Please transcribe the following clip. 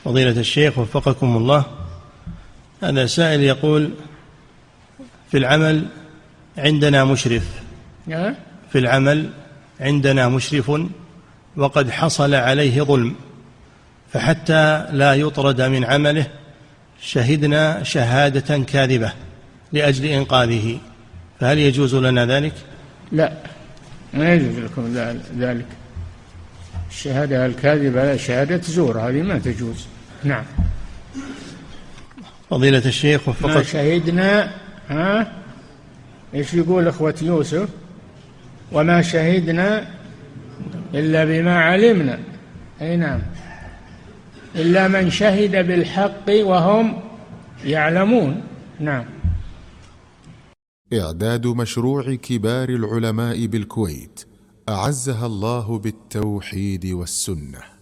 فضيلة الشيخ وفقكم الله، هذا سائل يقول: في العمل عندنا مشرف في العمل عندنا مشرف وقد حصل عليه ظلم، فحتى لا يطرد من عمله شهدنا شهادة كاذبة لأجل إنقاذه، فهل يجوز لنا ذلك؟ لا، ما يجوز لكم ذلك. الشهادة الكاذبة شهادة زور، هذه ما تجوز. نعم. فضيلة الشيخ وفقكم، ما شهدنا ايش يقول اخوة يوسف؟ وما شهدنا إلا بما علمنا. أي نعم، إلا من شهد بالحق وهم يعلمون. نعم. إعداد مشروع كبار العلماء بالكويت أعزها الله بالتوحيد والسنة.